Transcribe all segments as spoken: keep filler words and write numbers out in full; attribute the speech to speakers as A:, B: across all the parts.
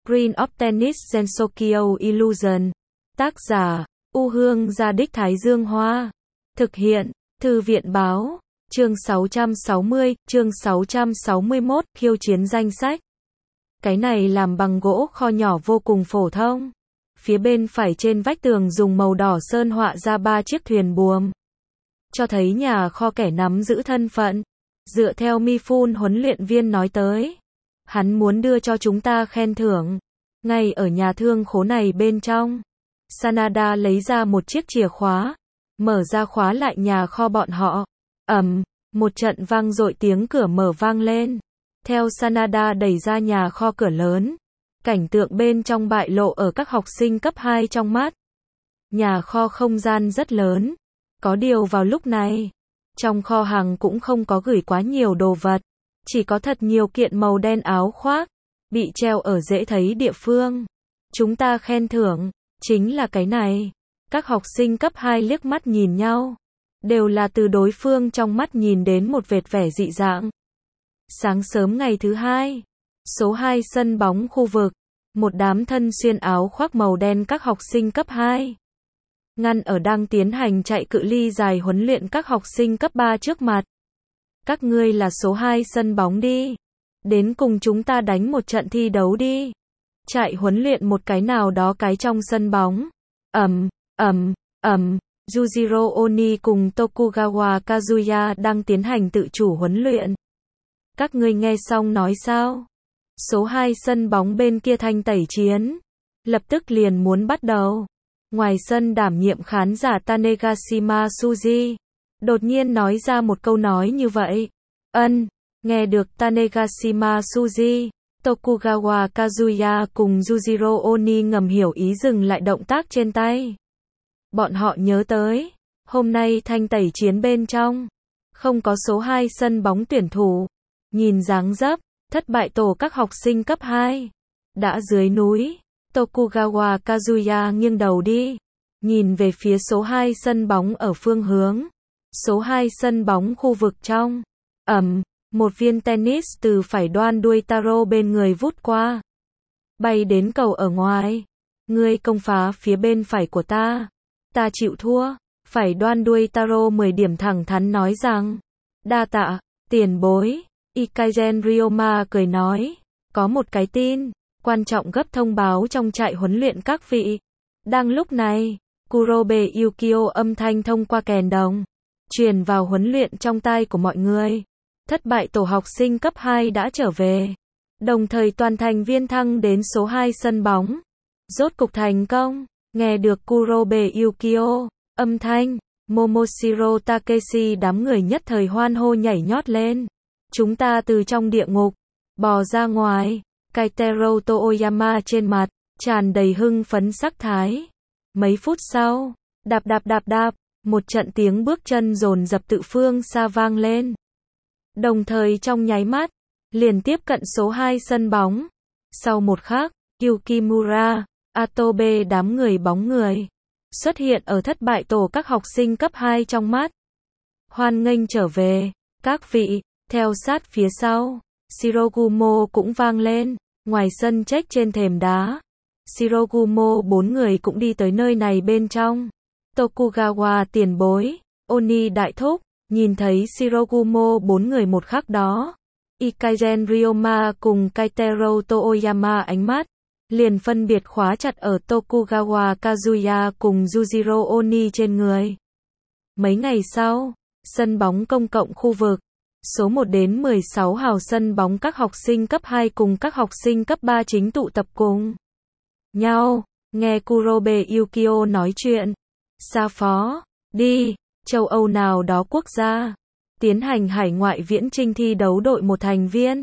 A: Screen of Tennis Sensokyo Illusion. Tác giả, U Hương Gia Đích Thái Dương Hoa. Thực hiện, Thư viện Báo. Chương sáu trăm sáu mươi, chương sáu trăm sáu mươi mốt, khiêu chiến danh sách. Cái này làm bằng gỗ kho nhỏ vô cùng phổ thông. Phía bên phải trên vách tường dùng màu đỏ sơn họa ra ba chiếc thuyền buồm. Cho thấy nhà kho kẻ nắm giữ thân phận. Dựa theo Mifun huấn luyện viên nói tới. Hắn muốn đưa cho chúng ta khen thưởng. Ngay ở nhà thương khố này bên trong. Sanada lấy ra một chiếc chìa khóa. Mở ra khóa lại nhà kho bọn họ. Ầm, một trận vang dội tiếng cửa mở vang lên. Theo Sanada đẩy ra nhà kho cửa lớn. Cảnh tượng bên trong bại lộ ở các học sinh cấp hai trong mắt. Nhà kho không gian rất lớn. Có điều vào lúc này, trong kho hàng cũng không có gửi quá nhiều đồ vật. Chỉ có thật nhiều kiện màu đen áo khoác. Bị treo ở dễ thấy địa phương. Chúng ta khen thưởng. Chính là cái này. Các học sinh cấp hai liếc mắt nhìn nhau. Đều là từ đối phương trong mắt nhìn đến một vệt vẻ dị dạng. Sáng sớm ngày thứ hai. Số hai sân bóng khu vực. Một đám thân xuyên áo khoác màu đen các học sinh cấp hai. Ngăn ở đang tiến hành chạy cự ly dài huấn luyện các học sinh cấp ba trước mặt. Các ngươi là số hai sân bóng đi. Đến cùng chúng ta đánh một trận thi đấu đi. Chạy huấn luyện một cái nào đó cái trong sân bóng. Ầm, ầm, ầm. Yujiro Oni cùng Tokugawa Kazuya đang tiến hành tự chủ huấn luyện. Các ngươi nghe xong nói sao? Số hai sân bóng bên kia thanh tẩy chiến. Lập tức liền muốn bắt đầu. Ngoài sân đảm nhiệm khán giả Tanegashima Suji. Đột nhiên nói ra một câu nói như vậy. Ân, nghe được Tanegashima Suji. Tokugawa Kazuya cùng Yujiro Oni ngầm hiểu ý dừng lại động tác trên tay. Bọn họ nhớ tới, hôm nay thanh tẩy chiến bên trong, không có số hai sân bóng tuyển thủ. Nhìn dáng dấp, thất bại tổ các học sinh cấp hai. Đã dưới núi, Tokugawa Kazuya nghiêng đầu đi. Nhìn về phía số hai sân bóng ở phương hướng. Số hai sân bóng khu vực trong. Ẩm, một viên tennis từ phải đoan đuôi taro bên người vút qua. Bay đến cầu ở ngoài. Ngươi công phá phía bên phải của ta. Ta chịu thua. Phải đoan đuôi taro mười điểm thẳng thắn nói rằng. Đa tạ, tiền bối. Ikagen Ryoma cười nói. Có một cái tin quan trọng gấp thông báo trong trại huấn luyện các vị. Đang lúc này, Kurobe Yukio âm thanh thông qua kèn đồng. Truyền vào huấn luyện trong tai của mọi người. Thất bại tổ học sinh cấp hai đã trở về. Đồng thời toàn thành viên thăng đến số hai sân bóng. Rốt cục thành công. Nghe được Kurobe Yukio âm thanh, Momoshiro Takeshi đám người nhất thời hoan hô nhảy nhót lên. Chúng ta từ trong địa ngục bò ra ngoài. Kaitero Toyama trên mặt tràn đầy hưng phấn sắc thái. Mấy phút sau, đạp đạp đạp đạp, một trận tiếng bước chân dồn dập tự phương xa vang lên. Đồng thời trong nháy mắt, liền tiếp cận số hai sân bóng. Sau một khắc, Yukimura, Atobe đám người bóng người xuất hiện ở thất bại tổ các học sinh cấp hai trong mắt. Hoan nghênh trở về, các vị. Theo sát phía sau, Shirogumo cũng vang lên. Ngoài sân check trên thềm đá, Shirogumo bốn người cũng đi tới nơi này bên trong. Tokugawa tiền bối, Oni đại thúc, nhìn thấy Shirogumo bốn người một khắc đó. Ikagen Ryoma cùng Kaitero Toyama ánh mắt liền phân biệt khóa chặt ở Tokugawa Kazuya cùng Yujiro Oni trên người. Mấy ngày sau, sân bóng công cộng khu vực. Số một đến mười sáu hào sân bóng các học sinh cấp hai cùng các học sinh cấp ba chính tụ tập cùng nhau. Nghe Kurobe Yukio nói chuyện. Xa phó, đi, châu Âu nào đó quốc gia. Tiến hành hải ngoại viễn chinh thi đấu đội một thành viên.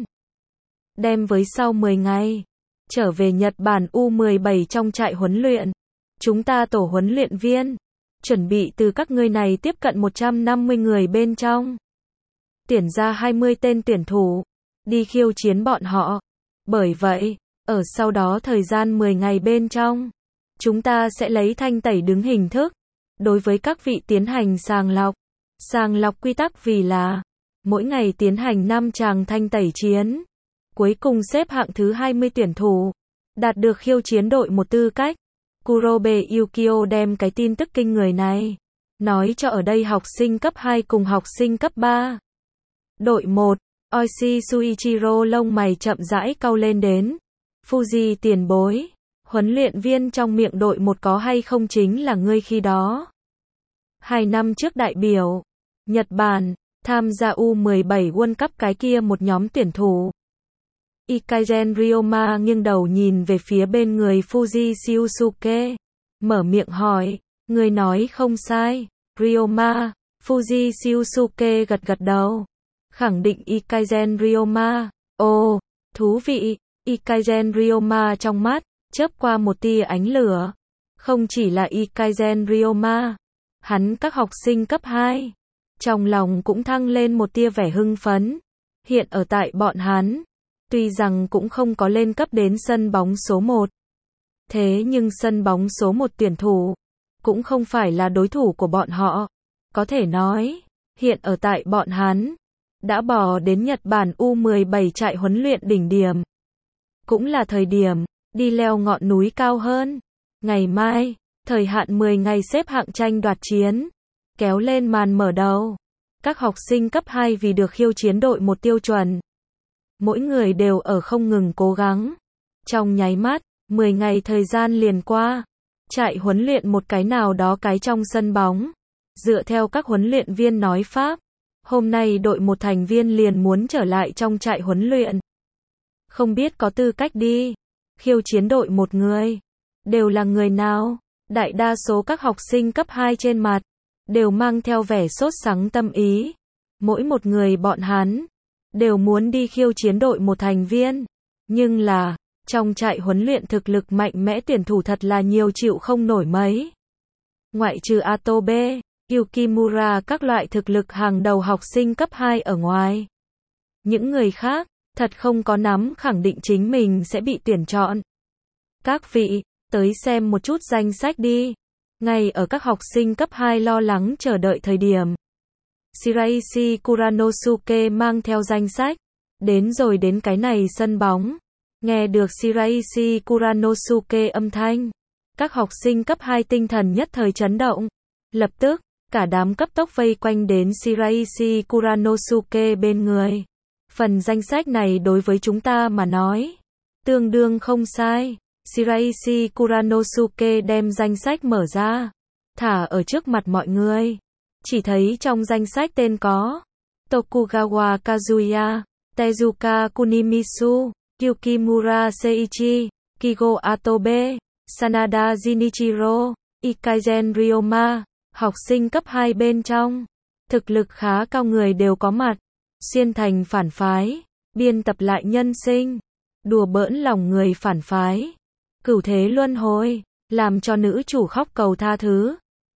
A: Đem với sau mười ngày. Trở về Nhật Bản U mười bảy trong trại huấn luyện. Chúng ta tổ huấn luyện viên. Chuẩn bị từ các ngươi này tiếp cận một trăm năm mươi người bên trong. Tuyển ra hai mươi tên tuyển thủ. Đi khiêu chiến bọn họ. Bởi vậy, ở sau đó thời gian mười ngày bên trong. Chúng ta sẽ lấy thanh tẩy đứng hình thức. Đối với các vị tiến hành sàng lọc. Sàng lọc quy tắc vì là. Mỗi ngày tiến hành năm tràng thanh tẩy chiến. Cuối cùng xếp hạng thứ hai mươi tuyển thủ. đạt được khiêu chiến đội một tư cách. Kurobe Yukio đem cái tin tức kinh người này nói cho ở đây học sinh cấp hai cùng học sinh cấp ba. Đội một, Oishi Suichiro lông mày chậm rãi cau lên đến. Fuji tiền bối, huấn luyện viên trong miệng đội một có hay không chính là ngươi khi đó. Hai năm trước đại biểu Nhật Bản tham gia U mười bảy World Cup cái kia một nhóm tuyển thủ. Ikagen Ryoma nghiêng đầu nhìn về phía bên người Fuji Shiosuke, mở miệng hỏi, người nói không sai, Ryoma. Fuji Shiosuke gật gật đầu, khẳng định Ikagen Ryoma. Ồ, thú vị. Ikagen Ryoma trong mắt chớp qua một tia ánh lửa. Không chỉ là Ikagen Ryoma, hắn các học sinh cấp hai trong lòng cũng thăng lên một tia vẻ hưng phấn. Hiện ở tại bọn hắn, tuy rằng cũng không có lên cấp đến sân bóng số một, thế nhưng sân bóng số một tuyển thủ cũng không phải là đối thủ của bọn họ. Có thể nói, hiện ở tại bọn hắn đã bò đến Nhật Bản U mười bảy trại huấn luyện đỉnh điểm. Cũng là thời điểm đi leo ngọn núi cao hơn. Ngày mai, thời hạn mười ngày xếp hạng tranh đoạt chiến kéo lên màn mở đầu. Các học sinh cấp hai vì được khiêu chiến đội một tiêu chuẩn, mỗi người đều ở không ngừng cố gắng. Trong nháy mắt, mười ngày thời gian liền qua. Trại huấn luyện một cái nào đó cái trong sân bóng. Dựa theo các huấn luyện viên nói pháp, hôm nay đội một thành viên liền muốn trở lại trong trại huấn luyện. Không biết có tư cách đi khiêu chiến đội một người. Đều là người nào? Đại đa số các học sinh cấp hai trên mặt đều mang theo vẻ sốt sắng tâm ý. Mỗi một người bọn hắn đều muốn đi khiêu chiến đội một thành viên. Nhưng là, trong trại huấn luyện thực lực mạnh mẽ tuyển thủ thật là nhiều chịu không nổi mấy. Ngoại trừ Atobe, Yukimura các loại thực lực hàng đầu học sinh cấp hai ở ngoài, những người khác thật không có nắm khẳng định chính mình sẽ bị tuyển chọn. Các vị, tới xem một chút danh sách đi. Ngay ở các học sinh cấp hai lo lắng chờ đợi thời điểm, Shiraishi Kuranosuke mang theo danh sách đến rồi đến cái này sân bóng. Nghe được Shiraishi Kuranosuke âm thanh, các học sinh cấp hai tinh thần nhất thời chấn động. Lập tức, cả đám cấp tốc vây quanh đến Shiraishi Kuranosuke bên người. Phần danh sách này đối với chúng ta mà nói, tương đương không sai. Shiraishi Kuranosuke đem danh sách mở ra, thả ở trước mặt mọi người. Chỉ thấy trong danh sách tên có Tokugawa Kazuya, Tezuka Kunimitsu, Yukimura Seiichi, Kigo Atobe, Sanada Jinichiro, Ikagen Ryoma. Học sinh cấp hai bên trong, thực lực khá cao người đều có mặt. Xuyên thành phản phái, biên tập lại nhân sinh, đùa bỡn lòng người phản phái, cửu thế luân hồi, làm cho nữ chủ khóc cầu tha thứ.